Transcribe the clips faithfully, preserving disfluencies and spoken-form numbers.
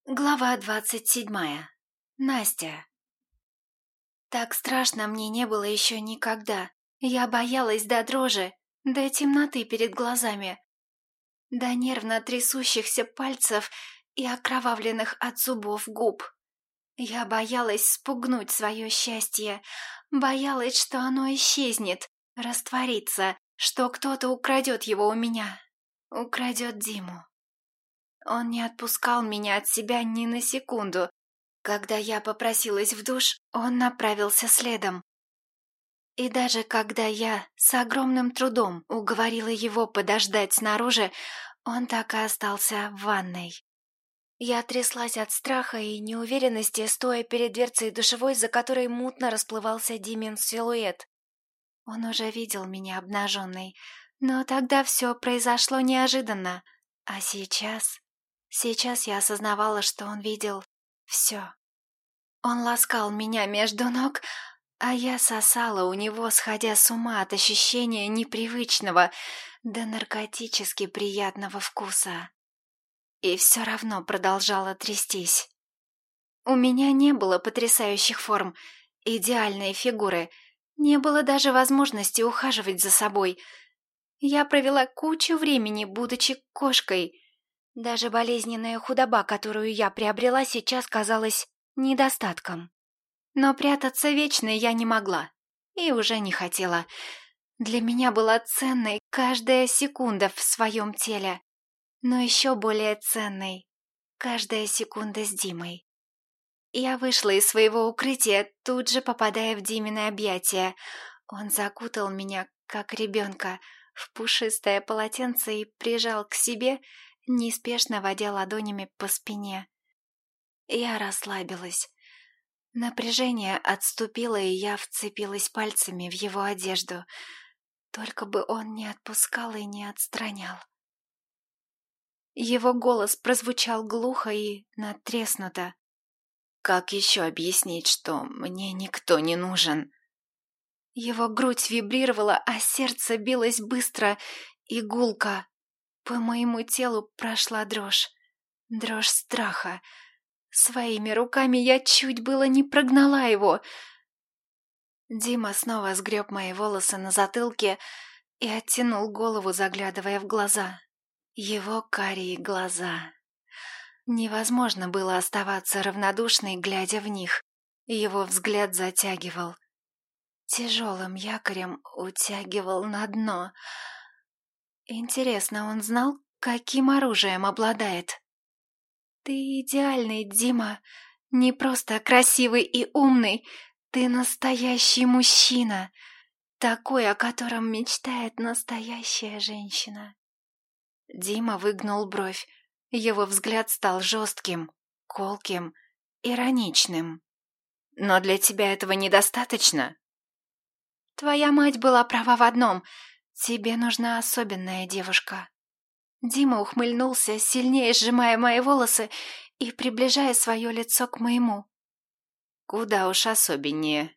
Глава двадцать седьмая. Настя. Так страшно мне не было еще никогда. Я боялась до дрожи, до темноты перед глазами, до нервно трясущихся пальцев и окровавленных от зубов губ. Я боялась спугнуть свое счастье, боялась, что оно исчезнет, растворится, что кто-то украдет его у меня, украдет Диму. Он не отпускал меня от себя ни на секунду. Когда я попросилась в душ, он направился следом. И даже когда я с огромным трудом уговорила его подождать снаружи, он так и остался в ванной. Я тряслась от страха и неуверенности, стоя перед дверцей душевой, за которой мутно расплывался Димин силуэт. Он уже видел меня обнаженной, но тогда все произошло неожиданно. А сейчас... Сейчас я осознавала, что он видел все. Он ласкал меня между ног, а я сосала у него, сходя с ума от ощущения непривычного до наркотически приятного вкуса. И все равно продолжала трястись. У меня не было потрясающих форм, идеальной фигуры, не было даже возможности ухаживать за собой. Я провела кучу времени, будучи кошкой. Даже болезненная худоба, которую я приобрела, сейчас казалась недостатком. Но прятаться вечно я не могла и уже не хотела. Для меня была ценной каждая секунда в своем теле, но еще более ценной каждая секунда с Димой. Я вышла из своего укрытия, тут же попадая в Димины объятия. Он закутал меня, как ребенка, в пушистое полотенце и прижал к себе, неспешно водя ладонями по спине. Я расслабилась. Напряжение отступило, и я вцепилась пальцами в его одежду. Только бы он не отпускал и не отстранял. Его голос прозвучал глухо и надтреснуто. «Как еще объяснить, что мне никто не нужен?» Его грудь вибрировала, а сердце билось быстро и гулко. По моему телу прошла дрожь, дрожь страха. Своими руками я чуть было не прогнала его. Дима снова сгреб мои волосы на затылке и оттянул голову, заглядывая в глаза. Его карие глаза. Невозможно было оставаться равнодушной, глядя в них. Его взгляд затягивал. Тяжелым якорем утягивал на дно. Интересно, он знал, каким оружием обладает? Ты идеальный, Дима. Не просто красивый и умный. Ты настоящий мужчина. Такой, о котором мечтает настоящая женщина. Дима выгнул бровь. Его взгляд стал жестким, колким, ироничным. Но для тебя этого недостаточно? Твоя мать была права в одном. Тебе нужна особенная девушка. Дима ухмыльнулся, сильнее сжимая мои волосы и приближая свое лицо к моему. Куда уж особеннее.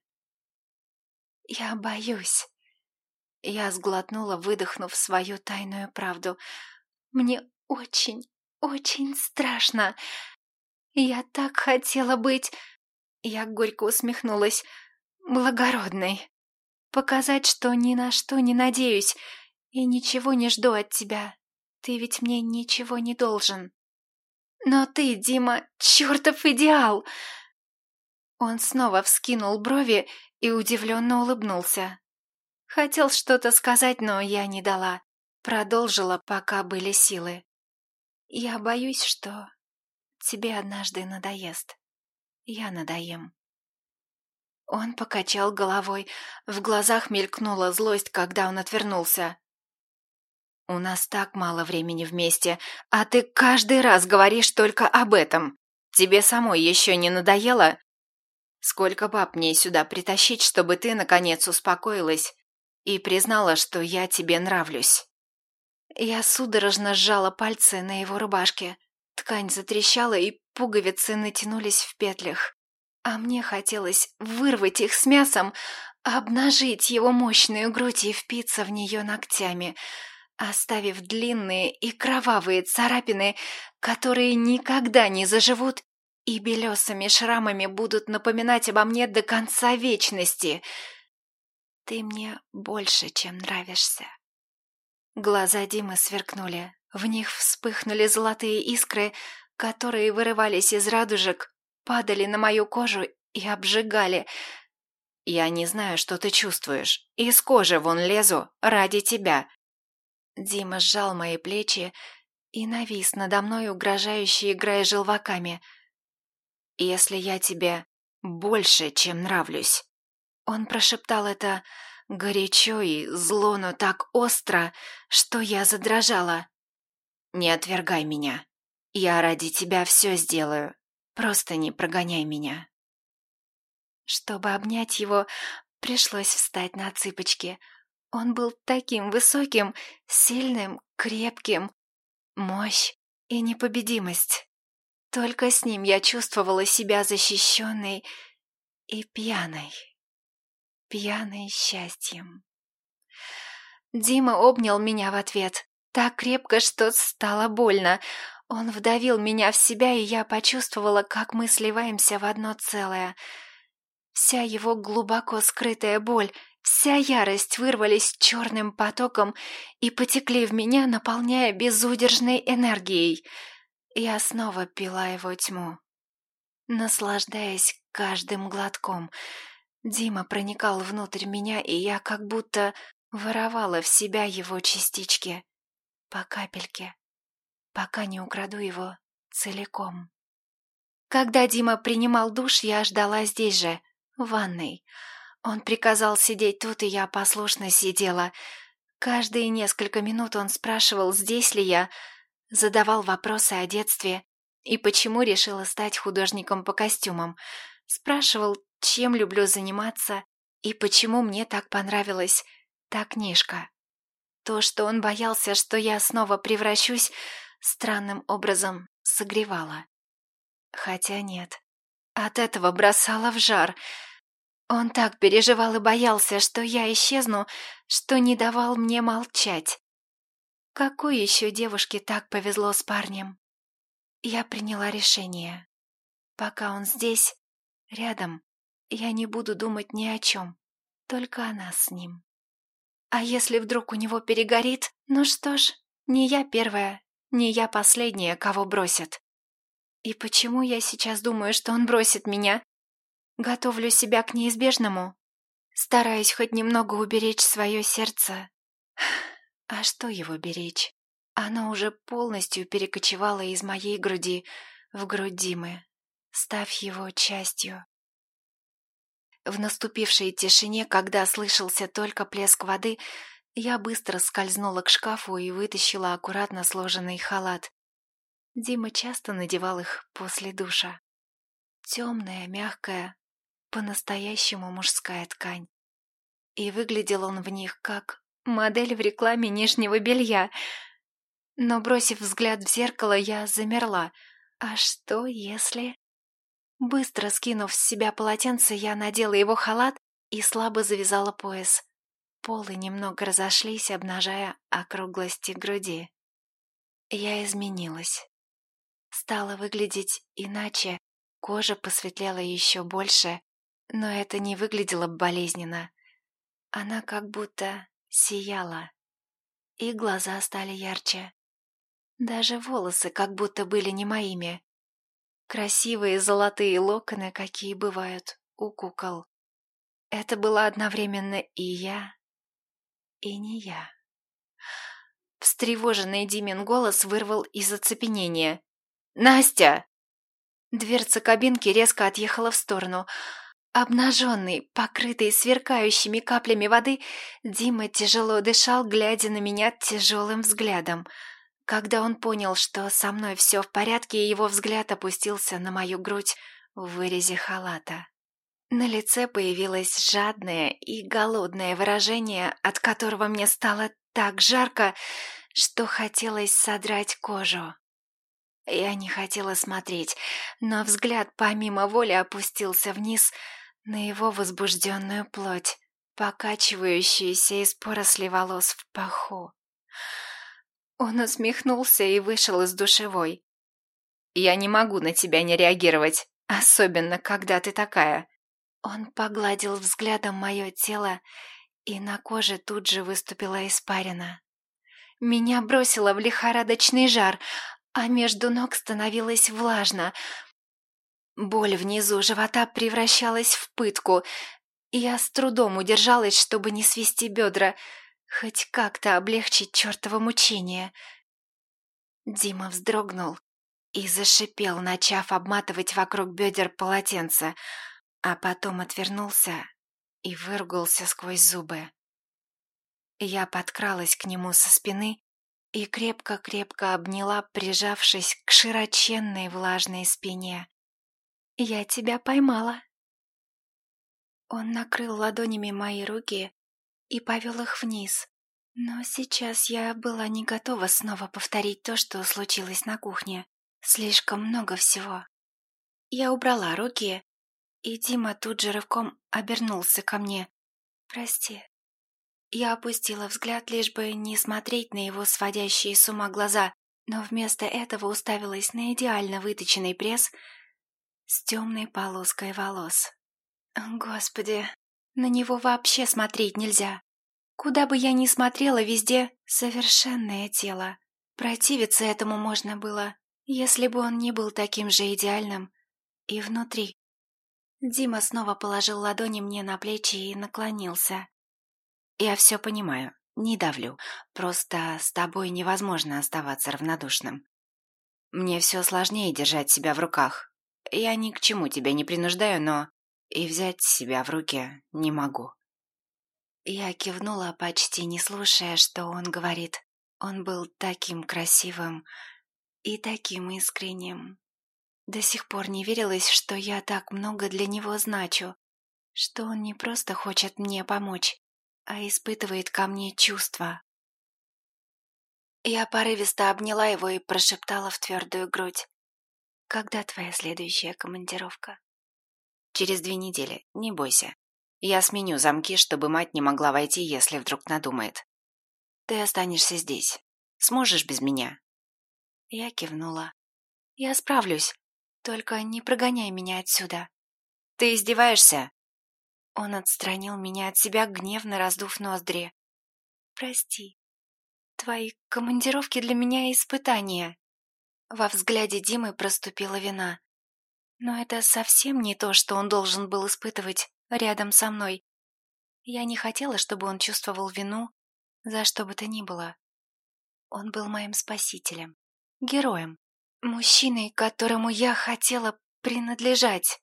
Я боюсь. Я сглотнула, выдохнув свою тайную правду. Мне очень, очень страшно. Я так хотела быть... Я горько усмехнулась. Благородной. Показать, что ни на что не надеюсь и ничего не жду от тебя. Ты ведь мне ничего не должен. Но ты, Дима, чертов идеал!» Он снова вскинул брови и удивленно улыбнулся. Хотел что-то сказать, но я не дала. Продолжила, пока были силы. «Я боюсь, что тебе однажды надоест. Я надоем». Он покачал головой. В глазах мелькнула злость, когда он отвернулся. «У нас так мало времени вместе, а ты каждый раз говоришь только об этом. Тебе самой еще не надоело? Сколько баб мне сюда притащить, чтобы ты, наконец, успокоилась и признала, что я тебе нравлюсь?» Я судорожно сжала пальцы на его рубашке. Ткань затрещала, и пуговицы натянулись в петлях. А мне хотелось вырвать их с мясом, обнажить его мощную грудь и впиться в нее ногтями. оставив длинные и кровавые царапины, которые никогда не заживут и белесыми шрамами будут напоминать обо мне до конца вечности. Ты мне больше, чем нравишься. Глаза Димы сверкнули. В них вспыхнули золотые искры, которые вырывались из радужек, падали на мою кожу и обжигали. Я не знаю, что ты чувствуешь. Из кожи вон лезу ради тебя. Дима сжал мои плечи и навис надо мной, угрожающе играя желваками. «Если я тебе больше, чем нравлюсь». Он прошептал это горячо и зло, но так остро, что я задрожала. «Не отвергай меня. Я ради тебя все сделаю. Просто не прогоняй меня». Чтобы обнять его, пришлось встать на цыпочки. Он был таким высоким, сильным, крепким. Мощь и непобедимость. Только с ним я чувствовала себя защищенной и пьяной. Пьяной счастьем. Дима обнял меня в ответ. Так крепко, что стало больно. Он вдавил меня в себя, и я почувствовала, как мы сливаемся в одно целое. Вся его глубоко скрытая боль, вся ярость вырвались черным потоком и потекли в меня, наполняя безудержной энергией. Я снова пила его тьму, наслаждаясь каждым глотком. Дима проникал внутрь меня, и я как будто воровала в себя его частички, по капельке, пока не украду его целиком. Когда Дима принимал душ, я ждала здесь же, в ванной. Он приказал сидеть тут, и я послушно сидела. Каждые несколько минут он спрашивал, здесь ли я, задавал вопросы о детстве и почему решила стать художником по костюмам. Спрашивал, чем люблю заниматься и почему мне так понравилась та книжка. То, что он боялся, что я снова превращусь, странным образом согревало. Хотя нет, от этого бросало в жар. Он так переживал и боялся, что я исчезну, что не давал мне молчать. Какой еще девушке так повезло с парнем? Я приняла решение. Пока он здесь, рядом, я не буду думать ни о чем, только о нас с ним. А если вдруг у него перегорит, ну что ж, не я первая, не я последняя, кого бросят. И почему я сейчас думаю, что он бросит меня? Готовлю себя к неизбежному, стараюсь хоть немного уберечь свое сердце. А что его беречь? Оно уже полностью перекочевало из моей груди в грудь Димы, став его частью. В наступившей тишине, когда слышался только плеск воды, я быстро скользнула к шкафу и вытащила аккуратно сложенный халат. Дима часто надевал их после душа. Темная, мягкая, по-настоящему мужская ткань. И выглядел он в них как модель в рекламе нижнего белья. Но, бросив взгляд в зеркало, я замерла. А что, если... Быстро скинув с себя полотенце, я надела его халат и слабо завязала пояс. Полы немного разошлись, обнажая округлости груди. Я изменилась. Стала выглядеть иначе, кожа посветлела еще больше, но это не выглядело болезненно. Она как будто сияла, и глаза стали ярче. Даже волосы как будто были не моими. Красивые золотые локоны, какие бывают у кукол. Это была одновременно и я, и не я. Встревоженный Димин голос вырвал из оцепенения. «Настя!» Дверца кабинки резко отъехала в сторону. Обнаженный, покрытый сверкающими каплями воды, Дима тяжело дышал, глядя на меня тяжелым взглядом. Когда он понял, что со мной все в порядке, его взгляд опустился на мою грудь в вырезе халата. На лице появилось жадное и голодное выражение, от которого мне стало так жарко, что хотелось содрать кожу. Я не хотела смотреть, но взгляд помимо воли опустился вниз на его возбужденную плоть, покачивающуюся из поросли волос в паху. Он усмехнулся и вышел из душевой. «Я не могу на тебя не реагировать, особенно когда ты такая». Он погладил взглядом мое тело, и на коже тут же выступила испарина. Меня бросило в лихорадочный жар, а между ног становилось влажно. Боль внизу живота превращалась в пытку. Я с трудом удержалась, чтобы не свести бедра, хоть как-то облегчить чертово мучение. Дима вздрогнул и зашипел, начав обматывать вокруг бедер полотенце, а потом отвернулся и выругался сквозь зубы. Я подкралась к нему со спины и крепко-крепко обняла, прижавшись к широченной влажной спине. «Я тебя поймала». Он накрыл ладонями мои руки и повел их вниз, но сейчас я была не готова снова повторить то, что случилось на кухне. Слишком много всего. Я убрала руки, и Дима тут же рывком обернулся ко мне. «Прости». Я опустила взгляд, лишь бы не смотреть на его сводящие с ума глаза, но вместо этого уставилась на идеально выточенный пресс с темной полоской волос. Господи, на него вообще смотреть нельзя. Куда бы я ни смотрела, везде совершенное тело. Противиться этому можно было, если бы он не был таким же идеальным и внутри. Дима снова положил ладони мне на плечи и наклонился. «Я все понимаю, не давлю, просто с тобой невозможно оставаться равнодушным. Мне все сложнее держать себя в руках. Я ни к чему тебя не принуждаю, но и взять себя в руки не могу». Я кивнула, почти не слушая, что он говорит. Он был таким красивым и таким искренним. До сих пор не верилось, что я так много для него значу, что он не просто хочет мне помочь, а испытывает ко мне чувства. Я порывисто обняла его и прошептала в твердую грудь. «Когда твоя следующая командировка?» «Через две недели, не бойся. Я сменю замки, чтобы мать не могла войти, если вдруг надумает. Ты останешься здесь. Сможешь без меня?» Я кивнула. «Я справлюсь. Только не прогоняй меня отсюда». «Ты издеваешься?» Он отстранил меня от себя, гневно раздув ноздри. «Прости. Твои командировки для меня испытание». Во взгляде Димы проступила вина. Но это совсем не то, что он должен был испытывать рядом со мной. Я не хотела, чтобы он чувствовал вину за что бы то ни было. Он был моим спасителем, героем, мужчиной, которому я хотела принадлежать.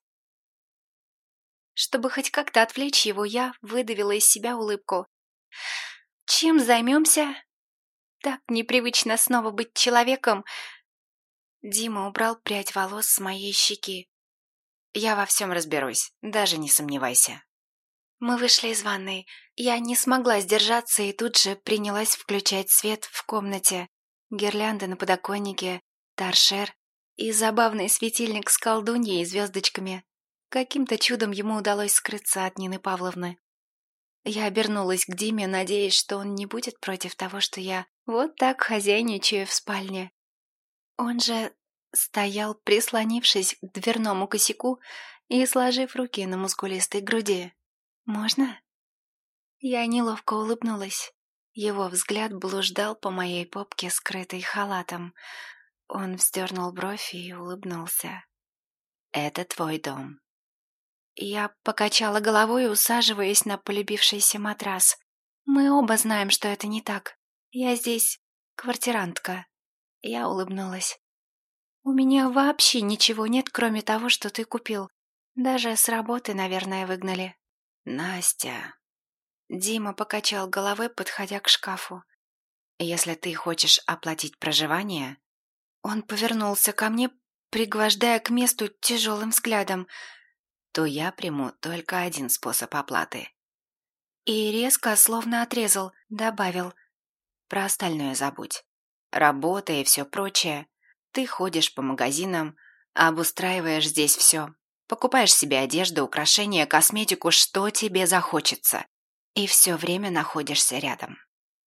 Чтобы хоть как-то отвлечь его, я выдавила из себя улыбку. «Чем займемся?» Так непривычно снова быть человеком. Дима убрал прядь волос с моей щеки. «Я во всем разберусь, даже не сомневайся». Мы вышли из ванной. Я не смогла сдержаться и тут же принялась включать свет в комнате. Гирлянды на подоконнике, торшер и забавный светильник с колдуньей и звездочками. Каким-то чудом ему удалось скрыться от Нины Павловны. Я обернулась к Диме, надеясь, что он не будет против того, что я вот так хозяйничаю в спальне. Он же стоял, прислонившись к дверному косяку и сложив руки на мускулистой груди. «Можно?» Я неловко улыбнулась. Его взгляд блуждал по моей попке, скрытой халатом. Он вздернул бровь и улыбнулся. «Это твой дом». Я покачала головой, усаживаясь на полюбившийся матрас. «Мы оба знаем, что это не так. Я здесь квартирантка». Я улыбнулась. «У меня вообще ничего нет, кроме того, что ты купил. Даже с работы, наверное, выгнали». «Настя...» Дима покачал головой, подходя к шкафу. «Если ты хочешь оплатить проживание...» Он повернулся ко мне, пригвождая к месту тяжелым взглядом. «То я приму только один способ оплаты». И резко, словно отрезал, добавил. «Про остальное забудь. Работа и все прочее. Ты ходишь по магазинам, обустраиваешь здесь все. Покупаешь себе одежду, украшения, косметику, что тебе захочется. И все время находишься рядом».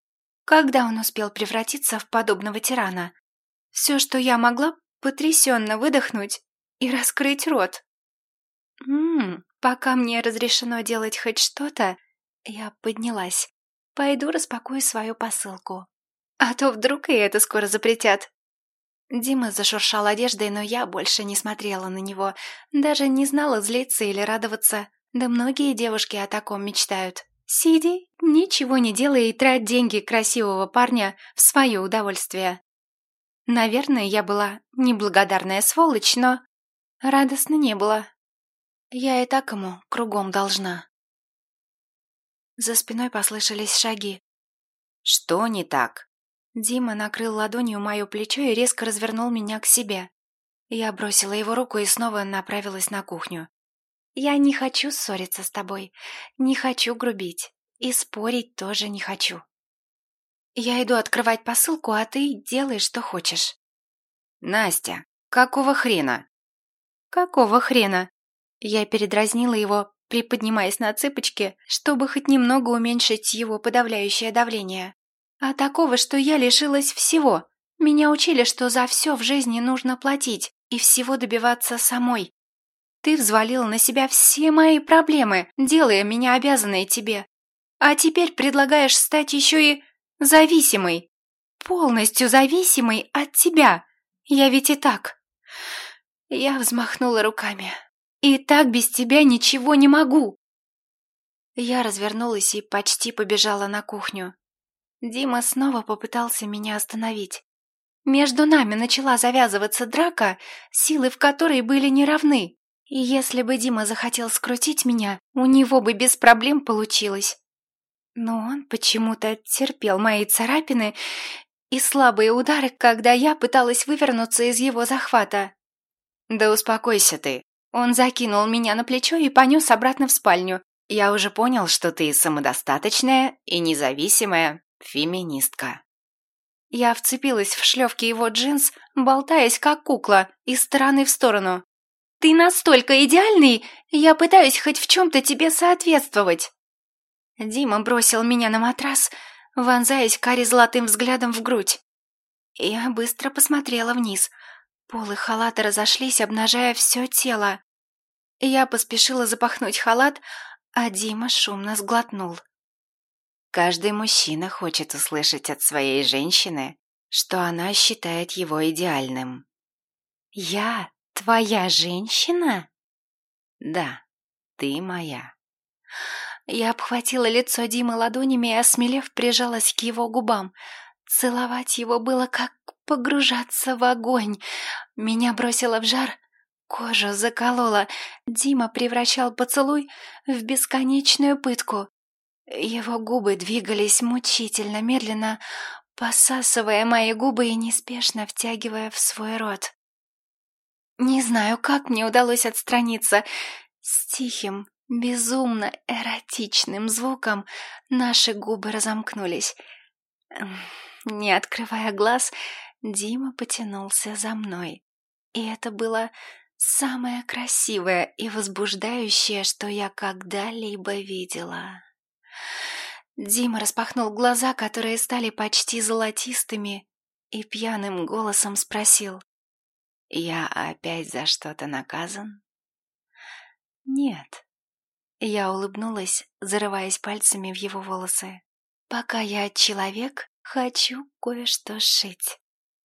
Когда он успел превратиться в подобного тирана? Все, что я могла, потрясенно выдохнуть и раскрыть рот. Ммм, пока мне разрешено делать хоть что-то, я поднялась. Пойду распакую свою посылку. А то вдруг и это скоро запретят. Дима зашуршал одеждой, но я больше не смотрела на него. Даже не знала, злиться или радоваться. Да многие девушки о таком мечтают. Сиди, ничего не делай и трать деньги красивого парня в свое удовольствие. Наверное, я была неблагодарная сволочь, но радостно не было. Я и так ему кругом должна. За спиной послышались шаги. «Что не так?» Дима накрыл ладонью мое плечо и резко развернул меня к себе. Я бросила его руку и снова направилась на кухню. «Я не хочу ссориться с тобой, не хочу грубить, и спорить тоже не хочу. Я иду открывать посылку, а ты делай, что хочешь». «Настя, какого хрена?» «Какого хрена?» Я передразнила его, приподнимаясь на цыпочки, чтобы хоть немного уменьшить его подавляющее давление. А такого, что я лишилась всего. Меня учили, что за все в жизни нужно платить и всего добиваться самой. Ты взвалила на себя все мои проблемы, делая меня обязанной тебе. А теперь предлагаешь стать еще и зависимой. Полностью зависимой от тебя. Я ведь и так. Я взмахнула руками. И так без тебя ничего не могу. Я развернулась и почти побежала на кухню. Дима снова попытался меня остановить. Между нами начала завязываться драка, силы в которой были неравны. И если бы Дима захотел скрутить меня, у него бы без проблем получилось. Но он почему-то терпел мои царапины и слабые удары, когда я пыталась вывернуться из его захвата. «Да успокойся ты». Он закинул меня на плечо и понес обратно в спальню. «Я уже понял, что ты самодостаточная и независимая феминистка». Я вцепилась в шлёвки его джинс, болтаясь как кукла, из стороны в сторону. «Ты настолько идеальный, я пытаюсь хоть в чем-то тебе соответствовать». Дима бросил меня на матрас, вонзаясь кари-золотым взглядом в грудь. Я быстро посмотрела вниз. Полы халата разошлись, обнажая все тело. Я поспешила запахнуть халат, а Дима шумно сглотнул. Каждый мужчина хочет услышать от своей женщины, что она считает его идеальным. «Я твоя женщина?» «Да, ты моя». Я обхватила лицо Димы ладонями и, осмелев, прижалась к его губам. Целовать его было как погружаться в огонь. Меня бросило в жар, кожу закололо. Дима превращал поцелуй в бесконечную пытку. Его губы двигались мучительно медленно, посасывая мои губы и неспешно втягивая в свой рот. Не знаю, как мне удалось отстраниться. С тихим, безумно эротичным звуком наши губы разомкнулись. Не открывая глаз, Дима потянулся за мной. И это было самое красивое и возбуждающее, что я когда-либо видела. Дима распахнул глаза, которые стали почти золотистыми, и пьяным голосом спросил: «Я опять за что-то наказан?» «Нет». Я улыбнулась, зарываясь пальцами в его волосы. «Пока я человек, хочу кое-что сшить».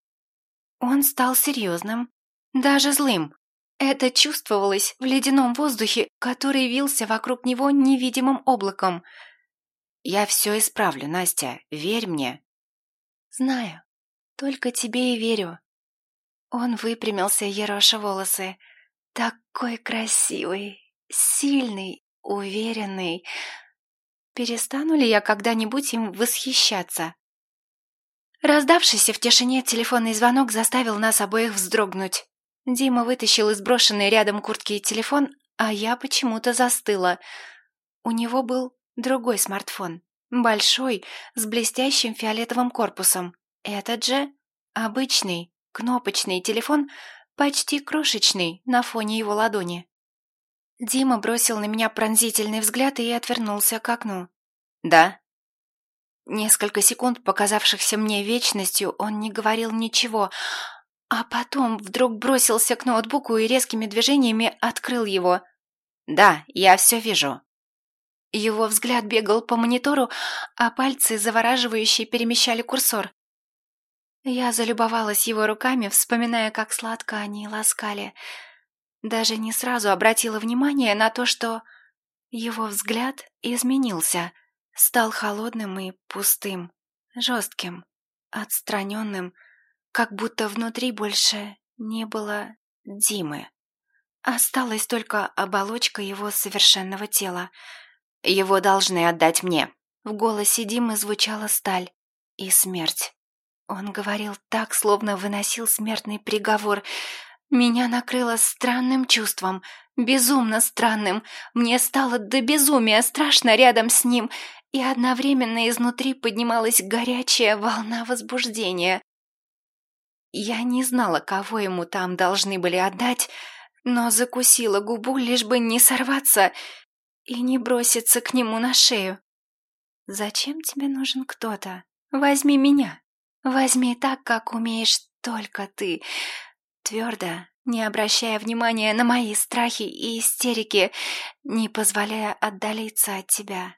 Он стал серьезным, даже злым. Это чувствовалось в ледяном воздухе, который вился вокруг него невидимым облаком. «Я все исправлю, Настя, верь мне». «Знаю, только тебе и верю». Он выпрямился, ероша волосы. Такой красивый, сильный, уверенный. Перестану ли я когда-нибудь им восхищаться? Раздавшийся в тишине телефонный звонок заставил нас обоих вздрогнуть. Дима вытащил из брошенной рядом куртки телефон, а я почему-то застыла. У него был другой смартфон. Большой, с блестящим фиолетовым корпусом. Этот же обычный, кнопочный телефон, почти крошечный на фоне его ладони. Дима бросил на меня пронзительный взгляд и отвернулся к окну. «Да?» Несколько секунд, показавшихся мне вечностью, он не говорил ничего, а потом вдруг бросился к ноутбуку и резкими движениями открыл его. «Да, я все вижу». Его взгляд бегал по монитору, а пальцы завораживающе перемещали курсор. Я залюбовалась его руками, вспоминая, как сладко они ласкали. Даже не сразу обратила внимание на то, что его взгляд изменился, стал холодным и пустым, жестким, отстраненным, как будто внутри больше не было Димы. Осталась только оболочка его совершенного тела. «Его должны отдать мне». В голосе Димы звучала сталь и смерть. Он говорил так, словно выносил смертный приговор. Меня накрыло странным чувством, безумно странным. Мне стало до безумия страшно рядом с ним, и одновременно изнутри поднималась горячая волна возбуждения. Я не знала, кого ему там должны были отдать, но закусила губу, лишь бы не сорваться и не броситься к нему на шею. «Зачем тебе нужен кто-то? Возьми меня. Возьми так, как умеешь только ты». Твердо, не обращая внимания на мои страхи и истерики, не позволяя отдалиться от тебя.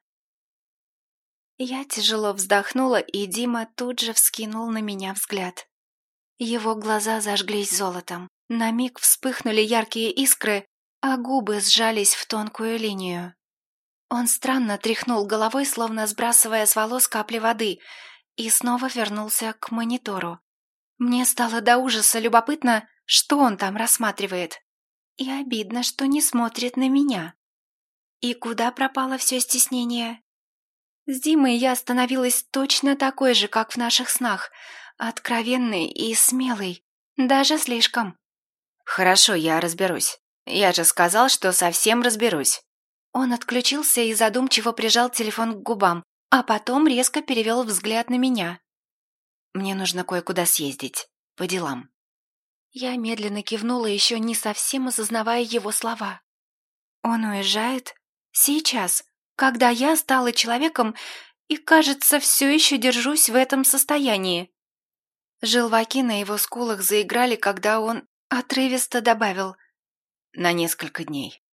Я тяжело вздохнула, и Дима тут же вскинул на меня взгляд. Его глаза зажглись золотом. На миг вспыхнули яркие искры, а губы сжались в тонкую линию. Он странно тряхнул головой, словно сбрасывая с волос капли воды, и снова вернулся к монитору. Мне стало до ужаса любопытно, что он там рассматривает. И обидно, что не смотрит на меня. И куда пропало все стеснение? С Димой я становилась точно такой же, как в наших снах, откровенной и смелой, даже слишком. «Хорошо, я разберусь. Я же сказал, что совсем разберусь». Он отключился и задумчиво прижал телефон к губам, а потом резко перевел взгляд на меня. «Мне нужно кое-куда съездить. По делам». Я медленно кивнула, еще не совсем осознавая его слова. «Он уезжает? Сейчас, когда я стала человеком и, кажется, все еще держусь в этом состоянии». Желваки на его скулах заиграли, когда он отрывисто добавил: «На несколько дней».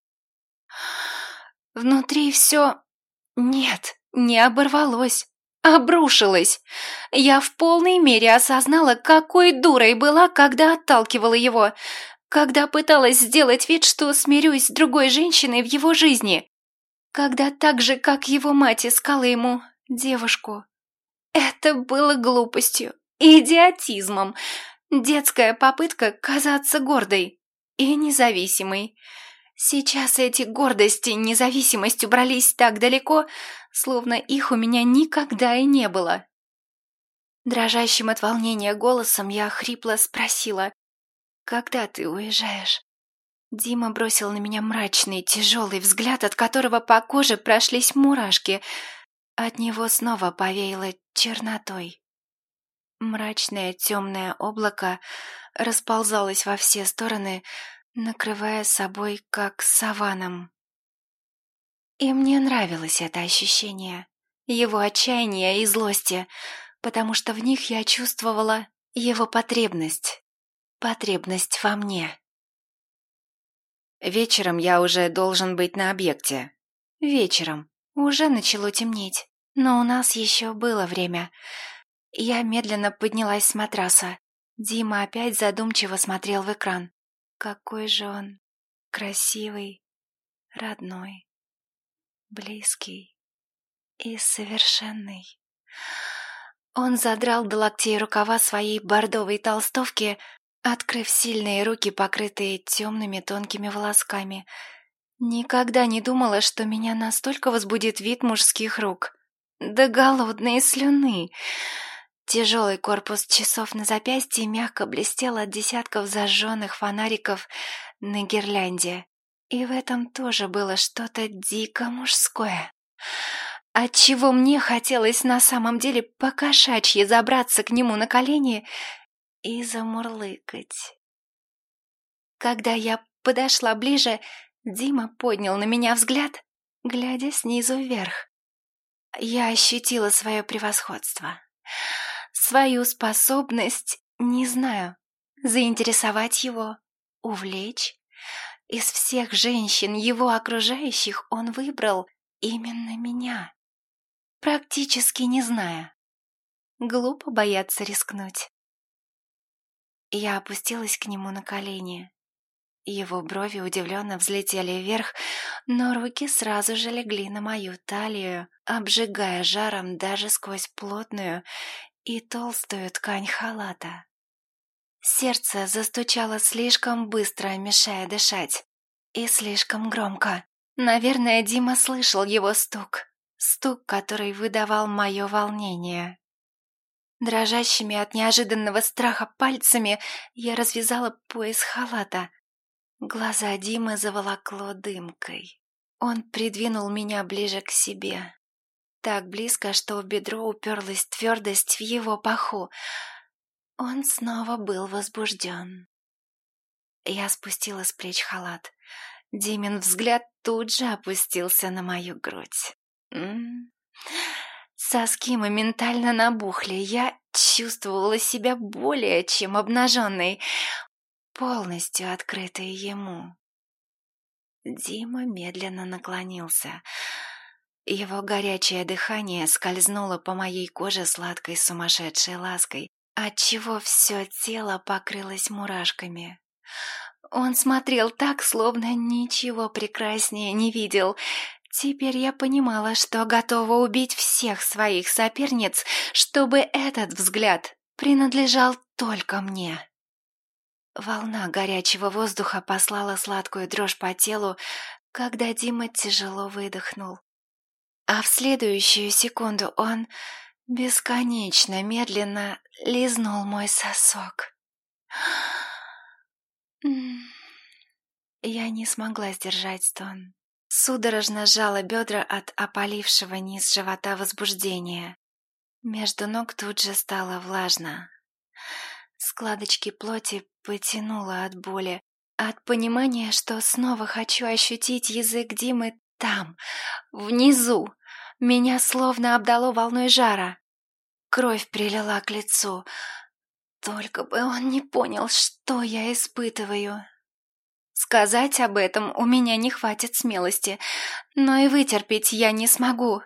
Внутри все... Нет, не оборвалось, обрушилось. Я в полной мере осознала, какой дурой была, когда отталкивала его, когда пыталась сделать вид, что смирюсь с другой женщиной в его жизни, когда так же, как его мать, искала ему девушку. Это было глупостью, идиотизмом, детская попытка казаться гордой и независимой. Сейчас эти гордость и независимость убрались так далеко, словно их у меня никогда и не было. Дрожащим от волнения голосом я хрипло спросила: «Когда ты уезжаешь?» Дима бросил на меня мрачный, тяжелый взгляд, от которого по коже прошлись мурашки. От него снова повеяло чернотой. Мрачное темное облако расползалось во все стороны, накрывая собой как саваном. И мне нравилось это ощущение, его отчаяния и злости, потому что в них я чувствовала его потребность, потребность во мне. Вечером я уже должен быть на объекте. Вечером. Уже начало темнеть, но у нас еще было время. Я медленно поднялась с матраса. Дима опять задумчиво смотрел в экран. Какой же он красивый, родной, близкий и совершенный. Он задрал до локтей рукава своей бордовой толстовки, открыв сильные руки, покрытые темными тонкими волосками. Никогда не думала, что меня настолько возбудит вид мужских рук. Да голодные слюны! Тяжелый корпус часов на запястье мягко блестел от десятков зажженных фонариков на гирлянде. И в этом тоже было что-то дико мужское. Отчего мне хотелось на самом деле покошачьи забраться к нему на колени и замурлыкать. Когда я подошла ближе, Дима поднял на меня взгляд, глядя снизу вверх. я ощутила свое превосходство. Свою способность, не знаю, заинтересовать его, увлечь. Из всех женщин, его окружающих, он выбрал именно меня, практически не зная. Глупо бояться рискнуть. Я опустилась к нему на колени. Его брови удивленно взлетели вверх, но руки сразу же легли на мою талию, обжигая жаром даже сквозь плотную и толстую ткань халата. Сердце застучало слишком быстро, мешая дышать, и слишком громко. Наверное, Дима слышал его стук, стук, который выдавал мое волнение. Дрожащими от неожиданного страха пальцами я развязала пояс халата. Глаза Димы заволокло дымкой. Он придвинул меня ближе к себе. Так близко, что в бедро уперлась твердость в его паху. Он снова был возбужден. Я спустила с плеч халат. Димин взгляд тут же опустился на мою грудь. М-м. Соски моментально набухли. Я чувствовала себя более чем обнаженной, полностью открытой ему. Дима медленно наклонился. Его горячее дыхание скользнуло по моей коже сладкой сумасшедшей лаской, отчего все тело покрылось мурашками. Он смотрел так, словно ничего прекраснее не видел. Теперь я понимала, что готова убить всех своих соперниц, чтобы этот взгляд принадлежал только мне. Волна горячего воздуха послала сладкую дрожь по телу, когда Дима тяжело выдохнул. А в следующую секунду он бесконечно медленно лизнул мой сосок. Я не смогла сдержать стон. Судорожно сжала бедра от опалившего низ живота возбуждения. Между ног тут же стало влажно. Складочки плоти потянуло от боли, от понимания, что снова хочу ощутить язык Димы там, внизу. Меня словно обдало волной жара. Кровь прилила к лицу. Только бы он не понял, что я испытываю. Сказать об этом у меня не хватит смелости, но и вытерпеть я не смогу.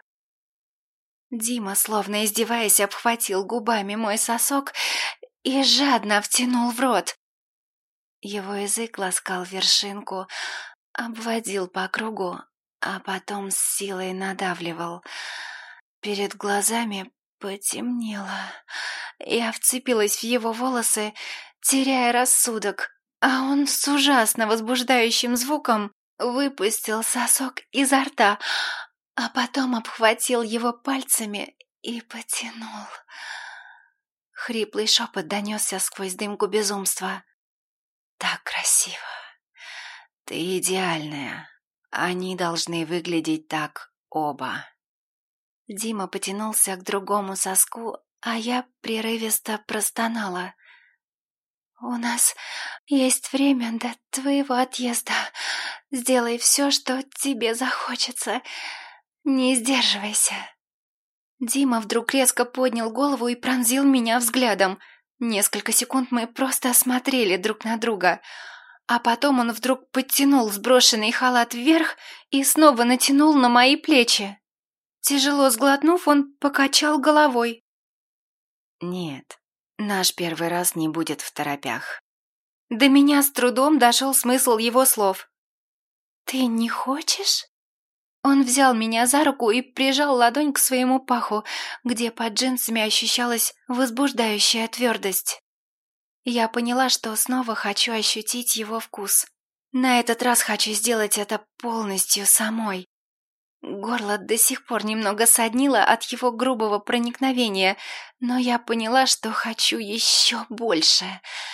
Дима, словно издеваясь, обхватил губами мой сосок и жадно втянул в рот. Его язык ласкал вершинку, обводил по кругу, а потом с силой надавливал. Перед глазами потемнело. Я вцепилась в его волосы, теряя рассудок, а он с ужасно возбуждающим звуком выпустил сосок изо рта, а потом обхватил его пальцами и потянул. Хриплый шепот донесся сквозь дымку безумства. «Так красиво! Ты идеальная! Они должны выглядеть так оба!» Дима потянулся к другому соску, а я прерывисто простонала. «У нас есть время до твоего отъезда. Сделай все, что тебе захочется. Не сдерживайся». Дима вдруг резко поднял голову и пронзил меня взглядом. Несколько секунд мы просто смотрели друг на друга. А потом он вдруг подтянул сброшенный халат вверх и снова натянул на мои плечи. Тяжело сглотнув, он покачал головой. «Нет, наш первый раз не будет второпях». До меня с трудом дошел смысл его слов. «Ты не хочешь?» Он взял меня за руку и прижал ладонь к своему паху, где под джинсами ощущалась возбуждающая твердость. Я поняла, что снова хочу ощутить его вкус. На этот раз хочу сделать это полностью самой. Горло до сих пор немного соднило от его грубого проникновения, но я поняла, что хочу еще больше.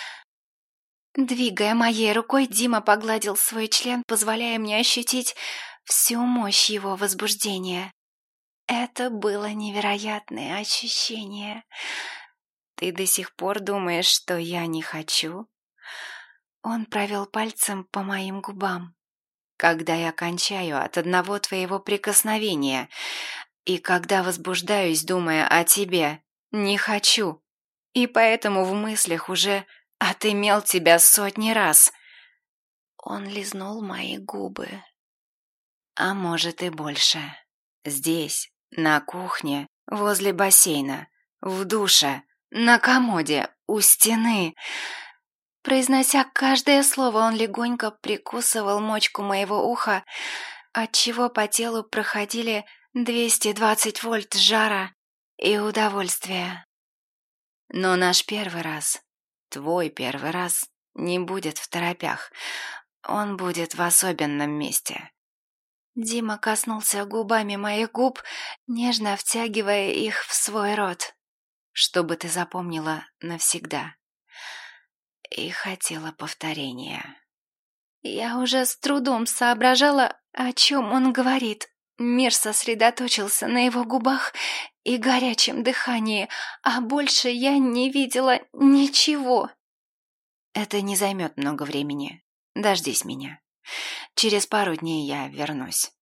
Двигая моей рукой, Дима погладил свой член, позволяя мне ощутить всю мощь его возбуждения. Это было невероятное ощущение. «Ты до сих пор думаешь, что я не хочу?» Он провел пальцем по моим губам. «Когда я кончаю от одного твоего прикосновения, И когда возбуждаюсь, думая о тебе, не хочу. И поэтому в мыслях уже отымел тебя сотни раз. Он лизнул мои губы. А может и больше. Здесь, на кухне, возле бассейна, в душе, на комоде, у стены. Произнося каждое слово, он легонько прикусывал мочку моего уха, отчего по телу проходили двести двадцать вольт жара и удовольствия. Но наш первый раз, твой первый раз, не будет в торопях. Он будет в особенном месте. Дима коснулся губами моих губ, нежно втягивая их в свой рот. Чтобы ты запомнила навсегда. И хотела повторения. Я уже с трудом соображала, о чем он говорит. Мир сосредоточился на его губах и горячем дыхании, а больше я не видела ничего. Это не займет много времени. Дождись меня. Через пару дней я вернусь.